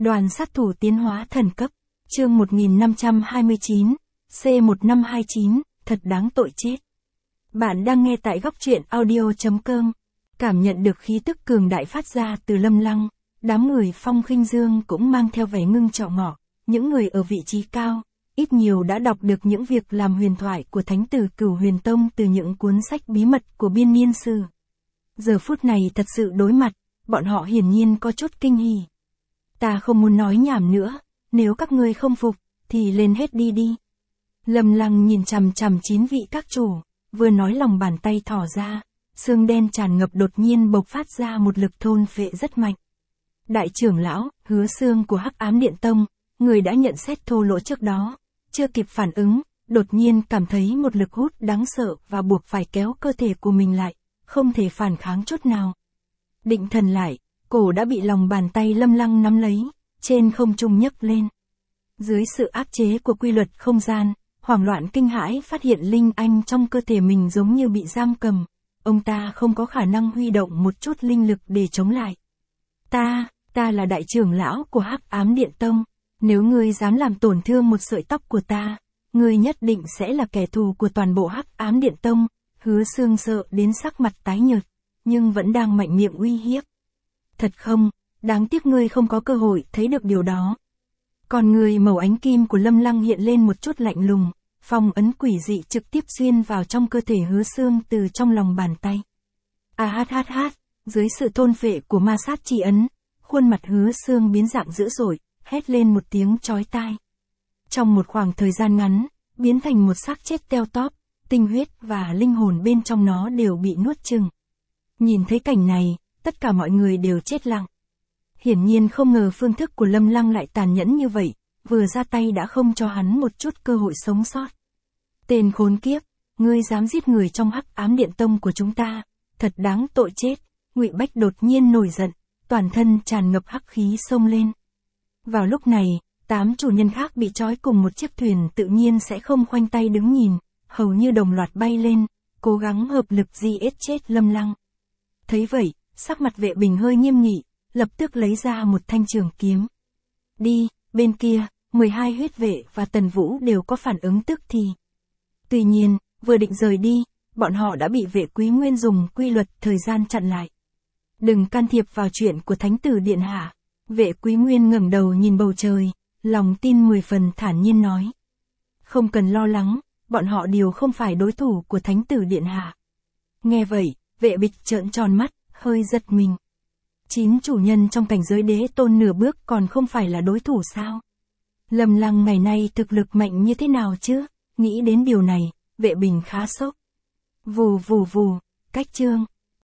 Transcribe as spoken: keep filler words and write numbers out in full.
Đoàn sát thủ tiến hóa thần cấp, chương một nghìn năm trăm hai mươi chín, C một năm hai chín, thật đáng tội chết. Bạn đang nghe tại góc truyện audio chấm com. Cảm nhận được khí tức cường đại phát ra từ Lâm Lăng, đám người Phong Khinh Dương cũng mang theo vẻ ngưng trọng ngọ, những người ở vị trí cao, ít nhiều đã đọc được những việc làm huyền thoại của Thánh tử Cửu Huyền Tông từ những cuốn sách bí mật của Biên Niên Sử. Giờ phút này thật sự đối mặt, bọn họ hiển nhiên có chút kinh hỉ. Ta không muốn nói nhảm nữa, nếu các ngươi không phục, thì lên hết đi đi. Lâm Lăng nhìn chằm chằm chín vị các chủ, vừa nói lòng bàn tay thỏ ra, xương đen tràn ngập đột nhiên bộc phát ra một lực thôn phệ rất mạnh. Đại trưởng lão, Hứa Xương của Hắc Ám Điện Tông, người đã nhận xét thô lỗ trước đó, chưa kịp phản ứng, đột nhiên cảm thấy một lực hút đáng sợ và buộc phải kéo cơ thể của mình lại, không thể phản kháng chút nào. Định thần lại, cổ đã bị lòng bàn tay Lâm Lăng nắm lấy, trên không trung nhấc lên. Dưới sự áp chế của quy luật không gian, hoảng loạn kinh hãi phát hiện linh anh trong cơ thể mình giống như bị giam cầm. Ông ta không có khả năng huy động một chút linh lực để chống lại. Ta, ta là đại trưởng lão của Hắc Ám Điện Tông. Nếu ngươi dám làm tổn thương một sợi tóc của ta, ngươi nhất định sẽ là kẻ thù của toàn bộ Hắc Ám Điện Tông. Hứa Xương sợ đến sắc mặt tái nhợt, nhưng vẫn đang mạnh miệng uy hiếp. Thật không, đáng tiếc ngươi không có cơ hội thấy được điều đó. Còn người màu ánh kim của Lâm Lăng hiện lên một chút lạnh lùng, phong ấn quỷ dị trực tiếp xuyên vào trong cơ thể Hứa Xương từ trong lòng bàn tay. A hát hát hát, dưới sự thôn phệ của ma sát chi ấn, khuôn mặt Hứa Xương biến dạng dữ dội, hét lên một tiếng chói tai. Trong một khoảng thời gian ngắn, biến thành một xác chết teo tóp, tinh huyết và linh hồn bên trong nó đều bị nuốt chửng. Nhìn thấy cảnh này, tất cả mọi người đều chết lặng. Hiển nhiên không ngờ phương thức của Lâm Lăng lại tàn nhẫn như vậy, vừa ra tay đã không cho hắn một chút cơ hội sống sót. Tên khốn kiếp, ngươi dám giết người trong Hắc Ám Điện Tông của chúng ta, thật đáng tội chết. Ngụy Bách đột nhiên nổi giận, toàn thân tràn ngập hắc khí xông lên. Vào lúc này, tám chủ nhân khác bị trói cùng một chiếc thuyền tự nhiên sẽ không khoanh tay đứng nhìn, hầu như đồng loạt bay lên, cố gắng hợp lực giết chết Lâm Lăng. Thấy vậy, sắc mặt Vệ Bình hơi nghiêm nghị, lập tức lấy ra một thanh trường kiếm. Đi, bên kia, mười hai huyết vệ và Tần Vũ đều có phản ứng tức thì. Tuy nhiên, vừa định rời đi, bọn họ đã bị Vệ Quý Nguyên dùng quy luật thời gian chặn lại. Đừng can thiệp vào chuyện của Thánh tử điện hạ. Vệ Quý Nguyên ngẩng đầu nhìn bầu trời, lòng tin mười phần thản nhiên nói. Không cần lo lắng, bọn họ đều không phải đối thủ của Thánh tử điện hạ. Nghe vậy, Vệ Bịch trợn tròn mắt, hơi giật mình. Chín chủ nhân trong cảnh giới đế tôn nửa bước còn không phải là đối thủ sao? Lâm Lăng ngày nay thực lực mạnh như thế nào chứ? Nghĩ đến điều này, Vệ Bình khá sốc. Vù vù vù, cách chương.